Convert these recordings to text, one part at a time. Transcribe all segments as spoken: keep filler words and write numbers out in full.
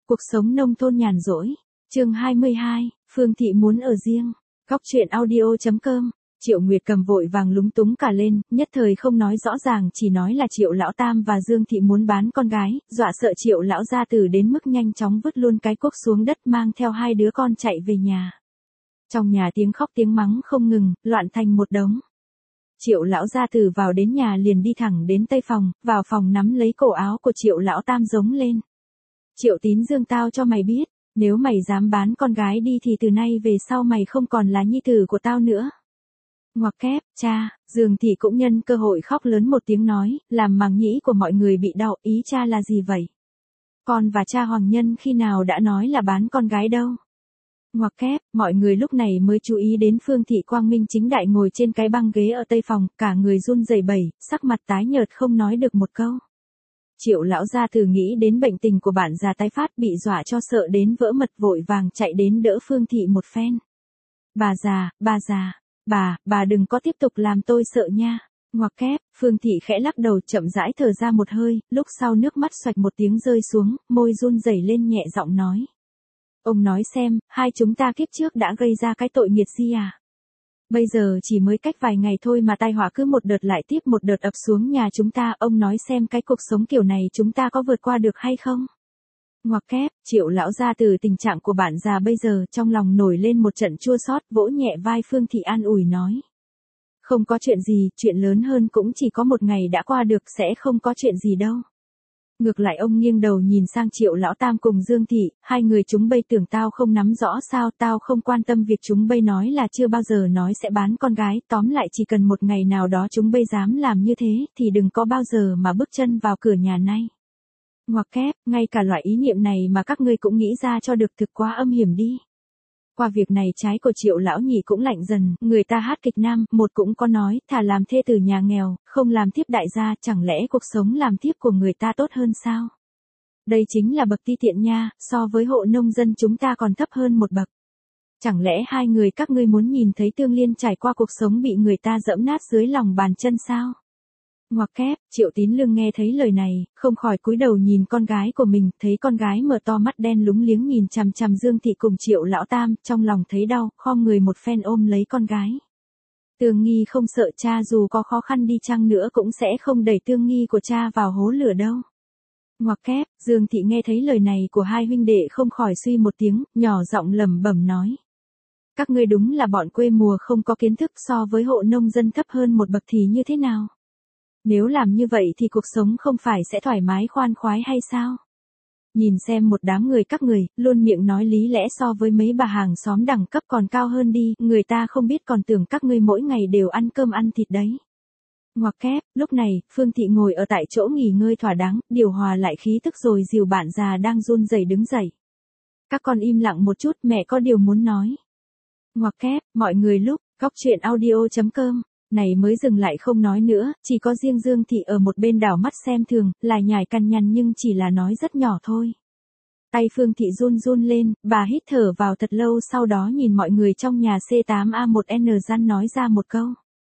Cuộc sống nông thôn nhàn rỗi. Chương hai mươi hai, Phương Thị muốn ở riêng. Góc truyện audio chấm com. Triệu Nguyệt Cầm vội vàng lúng túng cả lên, nhất thời không nói rõ ràng, chỉ nói là Triệu Lão Tam và Dương Thị muốn bán con gái, dọa sợ Triệu Lão gia tử đến mức nhanh chóng vứt luôn cái cuốc xuống đất mang theo hai đứa con chạy về nhà. Trong nhà tiếng khóc tiếng mắng không ngừng, loạn thành một đống. Triệu Lão gia tử vào đến nhà liền đi thẳng đến tây phòng, vào phòng nắm lấy cổ áo của Triệu Lão Tam giống lên. Triệu Tín Dương, tao cho mày biết, nếu mày dám bán con gái đi thì từ nay về sau mày không còn là nhi tử của tao nữa. Ngoặc kép, cha. Dương Thị cũng nhân cơ hội khóc lớn một tiếng nói, làm màng nhĩ của mọi người bị đau. Ý cha là gì vậy? Con và cha Hoàng Nhân khi nào đã nói là bán con gái đâu? Ngoặc kép, mọi người lúc này mới chú ý đến Phương Thị quang minh chính đại ngồi trên cái băng ghế ở tây phòng, cả người run rẩy bẩy, sắc mặt tái nhợt không nói được một câu. Triệu Lão gia tử nghĩ đến bệnh tình của bạn già tái phát, bị dọa cho sợ đến vỡ mật, vội vàng chạy đến đỡ Phương Thị một phen. Bà già, bà già, bà, bà đừng có tiếp tục làm tôi sợ nha. Ngoặc kép, Phương Thị khẽ lắc đầu chậm rãi thở ra một hơi, lúc sau nước mắt xoạch một tiếng rơi xuống, môi run rẩy lên nhẹ giọng nói. Ông nói xem, hai chúng ta kiếp trước đã gây ra cái tội nghiệt gì à? Bây giờ chỉ mới cách vài ngày thôi mà tai họa cứ một đợt lại tiếp một đợt ập xuống nhà chúng ta, ông nói xem cái cuộc sống kiểu này chúng ta có vượt qua được hay không? Ngoặc kép, Triệu Lão gia từ tình trạng của bạn già bây giờ trong lòng nổi lên một trận chua xót, vỗ nhẹ vai Phương Thị an ủi nói. Không có chuyện gì, chuyện lớn hơn cũng chỉ có một ngày đã qua được, sẽ không có chuyện gì đâu. Ngược lại ông nghiêng đầu nhìn sang Triệu Lão Tam cùng Dương Thị, hai người chúng bây tưởng tao không nắm rõ sao, tao không quan tâm việc chúng bây nói là chưa bao giờ nói sẽ bán con gái, tóm lại chỉ cần một ngày nào đó chúng bây dám làm như thế, thì đừng có bao giờ mà bước chân vào cửa nhà này. Ngoặc kép, ngay cả loại ý niệm này mà các ngươi cũng nghĩ ra cho được, thực quá âm hiểm đi. Qua việc này trái của Triệu Lão nhị cũng lạnh dần, người ta hát kịch nam, một cũng có nói, thà làm thê tử nhà nghèo, không làm thiếp đại gia, chẳng lẽ cuộc sống làm thiếp của người ta tốt hơn sao? Đây chính là bậc ti tiện nha, so với hộ nông dân chúng ta còn thấp hơn một bậc. Chẳng lẽ hai người các ngươi muốn nhìn thấy Tương Liên trải qua cuộc sống bị người ta giẫm nát dưới lòng bàn chân sao? Ngoặc kép, Triệu Tín Lương nghe thấy lời này, không khỏi cúi đầu nhìn con gái của mình, thấy con gái mở to mắt đen lúng liếng nhìn chằm chằm Dương Thị cùng Triệu Lão Tam, trong lòng thấy đau, khom người một phen ôm lấy con gái. Tương Nghi không sợ cha dù có khó khăn đi chăng nữa cũng sẽ không đẩy Tương Nghi của cha vào hố lửa đâu. Ngoặc kép, Dương Thị nghe thấy lời này của hai huynh đệ không khỏi suy một tiếng, nhỏ giọng lẩm bẩm nói. Các ngươi đúng là bọn quê mùa không có kiến thức, so với hộ nông dân thấp hơn một bậc thì như thế nào? Nếu làm như vậy thì cuộc sống không phải sẽ thoải mái khoan khoái hay sao? Nhìn xem một đám người các người, luôn miệng nói lý lẽ so với mấy bà hàng xóm đẳng cấp còn cao hơn đi, người ta không biết còn tưởng các ngươi mỗi ngày đều ăn cơm ăn thịt đấy. Ngoặc kép, lúc này, Phương Thị ngồi ở tại chỗ nghỉ ngơi thỏa đáng, điều hòa lại khí tức rồi dìu bạn già đang run rẩy đứng dậy. Các con im lặng một chút, mẹ có điều muốn nói. Ngoặc kép, mọi người lúc, góc truyện audio chấm com. Này mới dừng lại không nói nữa, chỉ có riêng Dương Thị ở một bên đảo mắt xem thường, lại nhải cằn nhằn nhưng chỉ là nói rất nhỏ thôi. Tay Phương Thị run run lên, bà hít thở vào thật lâu, sau đó nhìn mọi người trong nhà C tám A một N răn nói ra một câu.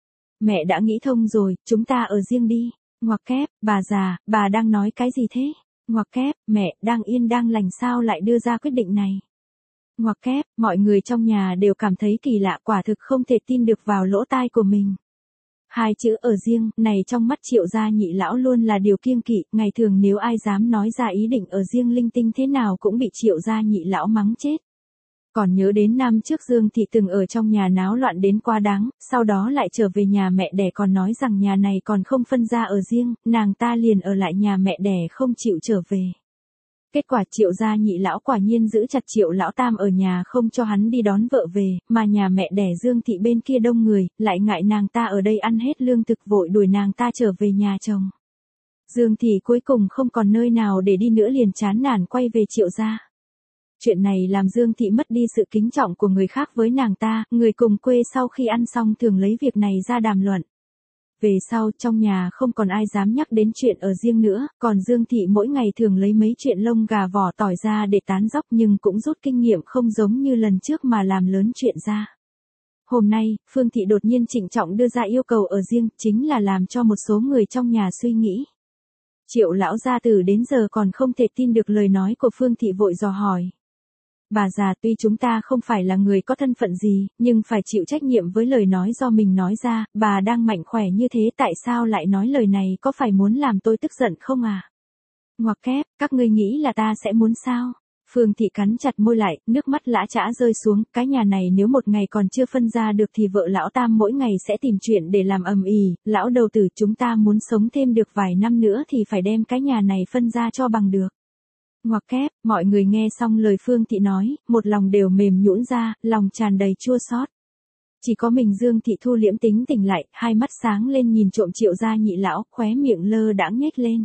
Mẹ đã nghĩ thông rồi, chúng ta ở riêng đi. Ngoặc kép, bà già, bà đang nói cái gì thế? Ngoặc kép, mẹ, đang yên đang lành sao lại đưa ra quyết định này? Ngoặc kép, mọi người trong nhà đều cảm thấy kỳ lạ, quả thực không thể tin được vào lỗ tai của mình. Hai chữ ở riêng, này trong mắt Triệu gia nhị lão luôn là điều kiêng kỵ, ngày thường nếu ai dám nói ra ý định ở riêng linh tinh thế nào cũng bị Triệu gia nhị lão mắng chết. Còn nhớ đến năm trước Dương Thị từng ở trong nhà náo loạn đến quá đáng, sau đó lại trở về nhà mẹ đẻ còn nói rằng nhà này còn không phân ra ở riêng, nàng ta liền ở lại nhà mẹ đẻ không chịu trở về. Kết quả Triệu gia nhị lão quả nhiên giữ chặt Triệu Lão Tam ở nhà không cho hắn đi đón vợ về, mà nhà mẹ đẻ Dương Thị bên kia đông người, lại ngại nàng ta ở đây ăn hết lương thực vội đuổi nàng ta trở về nhà chồng. Dương Thị cuối cùng không còn nơi nào để đi nữa liền chán nản quay về Triệu gia. Chuyện này làm Dương Thị mất đi sự kính trọng của người khác với nàng ta, người cùng quê sau khi ăn xong thường lấy việc này ra đàm luận. Về sau, trong nhà không còn ai dám nhắc đến chuyện ở riêng nữa, còn Dương Thị mỗi ngày thường lấy mấy chuyện lông gà vỏ tỏi ra để tán dóc nhưng cũng rút kinh nghiệm không giống như lần trước mà làm lớn chuyện ra. Hôm nay, Phương Thị đột nhiên trịnh trọng đưa ra yêu cầu ở riêng, chính là làm cho một số người trong nhà suy nghĩ. Triệu lão gia tử đến giờ còn không thể tin được lời nói của Phương Thị, vội dò hỏi. Bà già, tuy chúng ta không phải là người có thân phận gì, nhưng phải chịu trách nhiệm với lời nói do mình nói ra, bà đang mạnh khỏe như thế tại sao lại nói lời này, có phải muốn làm tôi tức giận không à? Ngoặc kép, các ngươi nghĩ là ta sẽ muốn sao? Phương Thị cắn chặt môi lại, nước mắt lã chã rơi xuống, cái nhà này nếu một ngày còn chưa phân ra được thì vợ lão Tam mỗi ngày sẽ tìm chuyện để làm ầm ĩ, lão đầu tử, chúng ta muốn sống thêm được vài năm nữa thì phải đem cái nhà này phân ra cho bằng được. Ngoặc kép, mọi người nghe xong lời Phương Thị nói, một lòng đều mềm nhũn ra, lòng tràn đầy chua xót. Chỉ có mình Dương Thị thu liễm tính tỉnh lại, hai mắt sáng lên nhìn trộm Triệu gia nhị lão, khóe miệng lơ đãng nhếch lên.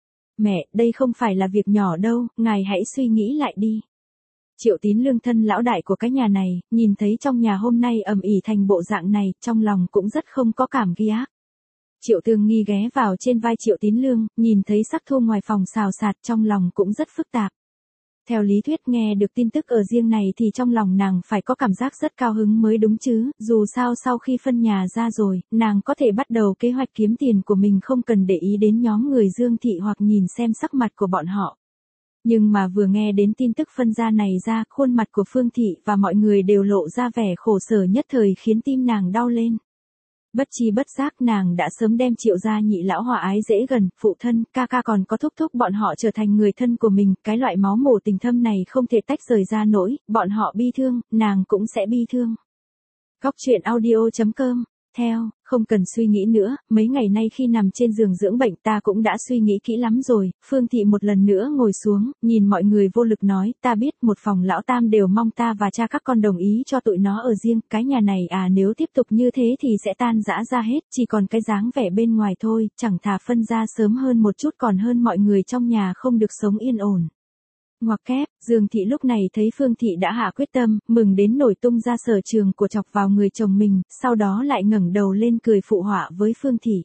Mẹ, đây không phải là việc nhỏ đâu, ngài hãy suy nghĩ lại đi. Triệu Tín Lương thân lão đại của cái nhà này, nhìn thấy trong nhà hôm nay ầm ĩ thành bộ dạng này, trong lòng cũng rất không có cảm ghi ác. Triệu Tương Nghi ghé vào trên vai Triệu Tín Lương, nhìn thấy sắc thu ngoài phòng xào xạc, trong lòng cũng rất phức tạp. Theo lý thuyết nghe được tin tức ở riêng này thì trong lòng nàng phải có cảm giác rất cao hứng mới đúng chứ, dù sao sau khi phân nhà ra rồi, nàng có thể bắt đầu kế hoạch kiếm tiền của mình không cần để ý đến nhóm người Dương Thị hoặc nhìn xem sắc mặt của bọn họ. Nhưng mà vừa nghe đến tin tức phân ra này ra, khuôn mặt của Phương Thị và mọi người đều lộ ra vẻ khổ sở nhất thời khiến tim nàng đau lên. Bất chi bất giác nàng đã sớm đem Triệu gia nhị lão hòa ái dễ gần, phụ thân, ca ca còn có thúc thúc bọn họ trở thành người thân của mình, cái loại máu mủ tình thâm này không thể tách rời ra nổi, bọn họ bi thương, nàng cũng sẽ bi thương. Góc truyện audio chấm com. Theo, không cần suy nghĩ nữa, mấy ngày nay khi nằm trên giường dưỡng bệnh ta cũng đã suy nghĩ kỹ lắm rồi. Phương Thị một lần nữa ngồi xuống, nhìn mọi người vô lực nói, ta biết một phòng lão Tam đều mong ta và cha các con đồng ý cho tụi nó ở riêng, cái nhà này à nếu tiếp tục như thế thì sẽ tan rã ra hết, chỉ còn cái dáng vẻ bên ngoài thôi, chẳng thà phân ra sớm hơn một chút còn hơn mọi người trong nhà không được sống yên ổn. Ngoặc kép, Dương Thị lúc này thấy Phương Thị đã hạ quyết tâm, mừng đến nổi tung ra sở trường của chọc vào người chồng mình, sau đó lại ngẩng đầu lên cười phụ họa với Phương Thị.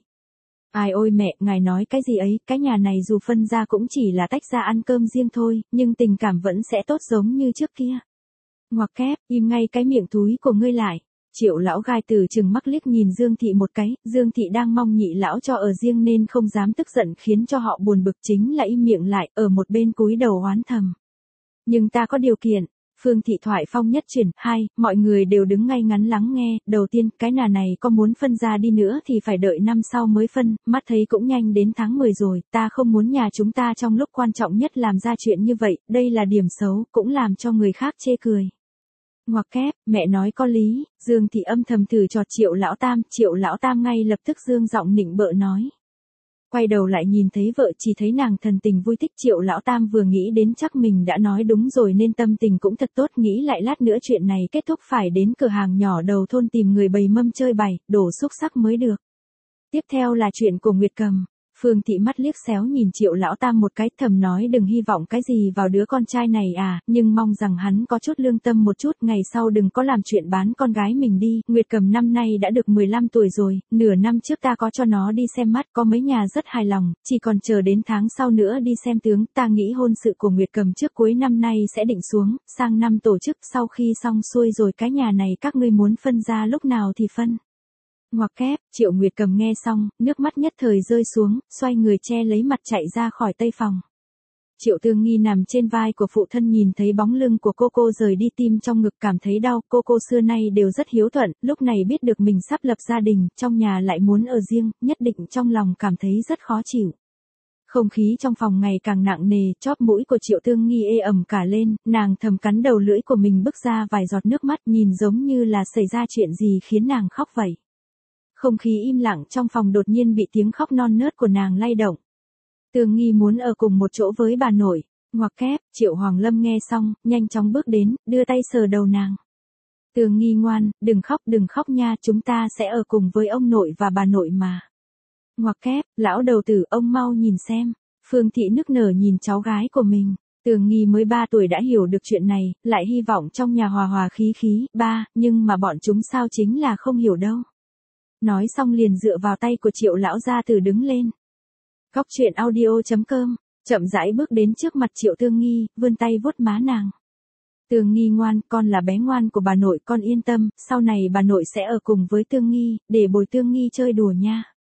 Ai ôi mẹ, ngài nói cái gì ấy, cái nhà này dù phân ra cũng chỉ là tách ra ăn cơm riêng thôi, nhưng tình cảm vẫn sẽ tốt giống như trước kia. Ngoặc kép, im ngay cái miệng túi của ngươi lại. Triệu lão gai từ chừng mắt liếc nhìn Dương Thị một cái, Dương Thị đang mong nhị lão cho ở riêng nên không dám tức giận khiến cho họ buồn bực chính là im miệng lại, ở một bên cúi đầu oán thầm. Nhưng ta có điều kiện. Phương Thị thoại phong nhất chuyển, hai, mọi người đều đứng ngay ngắn lắng nghe, đầu tiên, cái nhà này có muốn phân ra đi nữa thì phải đợi năm sau mới phân, mắt thấy cũng nhanh đến tháng mười rồi, ta không muốn nhà chúng ta trong lúc quan trọng nhất làm ra chuyện như vậy, đây là điểm xấu, cũng làm cho người khác chê cười. Ngoặc kép, mẹ nói có lý, Dương Thị âm thầm thử trò Triệu lão Tam, Triệu lão Tam ngay lập tức dương giọng nịnh bợ nói. Quay đầu lại nhìn thấy vợ chỉ thấy nàng thần tình vui thích. Triệu lão Tam vừa nghĩ đến chắc mình đã nói đúng rồi nên tâm tình cũng thật tốt, nghĩ lại lát nữa chuyện này kết thúc phải đến cửa hàng nhỏ đầu thôn tìm người bày mâm chơi bày, đổ xúc sắc mới được. Tiếp theo là chuyện của Nguyệt Cầm. Phương Thị mắt liếc xéo nhìn Triệu lão Tam một cái, thầm nói đừng hy vọng cái gì vào đứa con trai này à, nhưng mong rằng hắn có chút lương tâm một chút, ngày sau đừng có làm chuyện bán con gái mình đi. Nguyệt Cầm năm nay đã được mười lăm tuổi rồi, nửa năm trước ta có cho nó đi xem mắt, có mấy nhà rất hài lòng, chỉ còn chờ đến tháng sau nữa đi xem tướng. Ta nghĩ hôn sự của Nguyệt Cầm trước cuối năm nay sẽ định xuống, sang năm tổ chức, sau khi xong xuôi rồi cái nhà này các ngươi muốn phân ra lúc nào thì phân. Ngoặc kép, Triệu Nguyệt Cầm nghe xong, nước mắt nhất thời rơi xuống, xoay người che lấy mặt chạy ra khỏi tây phòng. Triệu Tương Nghi nằm trên vai của phụ thân nhìn thấy bóng lưng của cô cô rời đi, tim trong ngực cảm thấy đau, cô cô xưa nay đều rất hiếu thuận, lúc này biết được mình sắp lập gia đình, trong nhà lại muốn ở riêng, nhất định trong lòng cảm thấy rất khó chịu. Không khí trong phòng ngày càng nặng nề, chóp mũi của Triệu Tương Nghi ê ẩm cả lên, nàng thầm cắn đầu lưỡi của mình bứt ra vài giọt nước mắt, nhìn giống như là xảy ra chuyện gì khiến nàng khóc vậy. Không khí im lặng trong phòng đột nhiên bị tiếng khóc non nớt của nàng lay động. Tương Nghi muốn ở cùng một chỗ với bà nội. Ngoặc kép, Triệu Hoàng Lâm nghe xong, nhanh chóng bước đến, đưa tay sờ đầu nàng. Tương Nghi ngoan, đừng khóc đừng khóc nha, chúng ta sẽ ở cùng với ông nội và bà nội mà. Ngoặc kép, lão đầu tử, ông mau nhìn xem. Phương Thị nức nở nhìn cháu gái của mình. Tương Nghi mới ba tuổi đã hiểu được chuyện này, lại hy vọng trong nhà hòa hòa khí khí, ba, nhưng mà bọn chúng sao chính là không hiểu đâu. Nói xong liền dựa vào tay của Triệu lão gia tử đứng lên. Góc truyện audio chấm com, chậm rãi bước đến trước mặt Triệu Tương Nghi, vươn tay vuốt má nàng. Tương Nghi ngoan, con là bé ngoan của bà nội, con yên tâm, sau này bà nội sẽ ở cùng với Tương Nghi, để bồi Tương Nghi chơi đùa nha.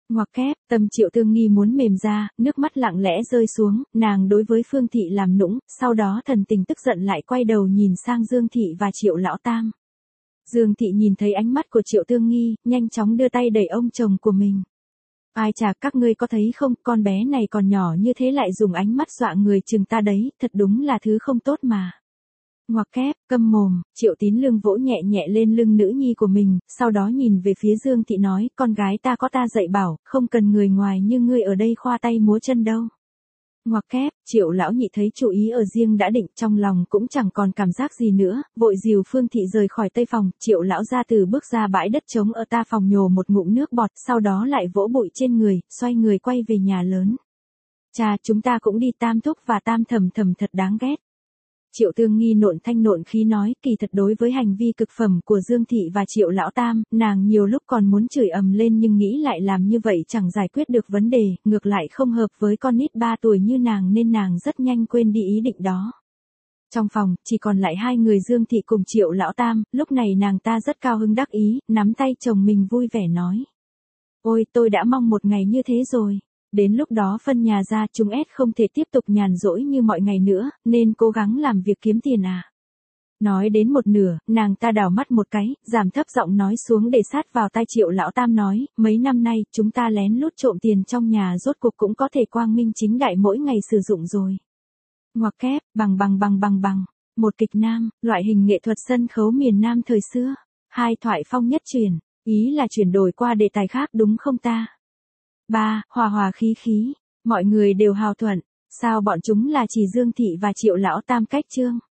Ngoặc kép, tâm Triệu Tương Nghi muốn mềm ra, nước mắt lặng lẽ rơi xuống, nàng đối với Phương Thị làm nũng, sau đó thần tình tức giận lại quay đầu nhìn sang Dương Thị và Triệu Lão Tam. Dương Thị nhìn thấy ánh mắt của Triệu Tương Nghi, nhanh chóng đưa tay đẩy ông chồng của mình. Ai chà, các ngươi có thấy không, con bé này còn nhỏ như thế lại dùng ánh mắt dọa người chừng ta đấy, thật đúng là thứ không tốt mà. Ngoặc kép, câm mồm, Triệu Tín Lương vỗ nhẹ nhẹ lên lưng nữ nhi của mình, sau đó nhìn về phía Dương Thị nói, con gái ta có ta dạy bảo, không cần người ngoài như ngươi ở đây khoa tay múa chân đâu. Ngoặc kép, Triệu Lão Nhị thấy chủ ý ở riêng đã định, trong lòng cũng chẳng còn cảm giác gì nữa, vội dìu Phương Thị rời khỏi tây phòng, Triệu Lão gia từ bước ra bãi đất trống ở ta phòng nhổ một ngụm nước bọt, sau đó lại vỗ bụi trên người, xoay người quay về nhà lớn. Cha, chúng ta cũng đi, Tam thúc và Tam thầm thầm thật đáng ghét. Triệu Tương Nghi nộn thanh nộn khí nói, kỳ thật đối với hành vi cực phẩm của Dương Thị và Triệu Lão Tam, nàng nhiều lúc còn muốn chửi ầm lên nhưng nghĩ lại làm như vậy chẳng giải quyết được vấn đề, ngược lại không hợp với con nít ba tuổi như nàng nên nàng rất nhanh quên đi ý định đó. Trong phòng, chỉ còn lại hai người Dương Thị cùng Triệu Lão Tam, lúc này nàng ta rất cao hứng đắc ý, nắm tay chồng mình vui vẻ nói. Ôi, tôi đã mong một ngày như thế rồi. Đến lúc đó phân nhà ra, chúng ét không thể tiếp tục nhàn rỗi như mọi ngày nữa, nên cố gắng làm việc kiếm tiền à. Nói đến một nửa, nàng ta đảo mắt một cái, giảm thấp giọng nói xuống để sát vào tai Triệu Lão Tam nói, mấy năm nay, chúng ta lén lút trộm tiền trong nhà rốt cuộc cũng có thể quang minh chính đại mỗi ngày sử dụng rồi. Ngoặc kép, bằng bằng bằng bằng bằng, một kịch nam, loại hình nghệ thuật sân khấu miền Nam thời xưa, hai thoại phong nhất truyền, ý là chuyển đổi qua đề tài khác đúng không ta? Ba, hòa hòa khí khí, mọi người đều hào thuận, sao bọn chúng là chỉ Dương Thị và Triệu Lão Tam cách chương.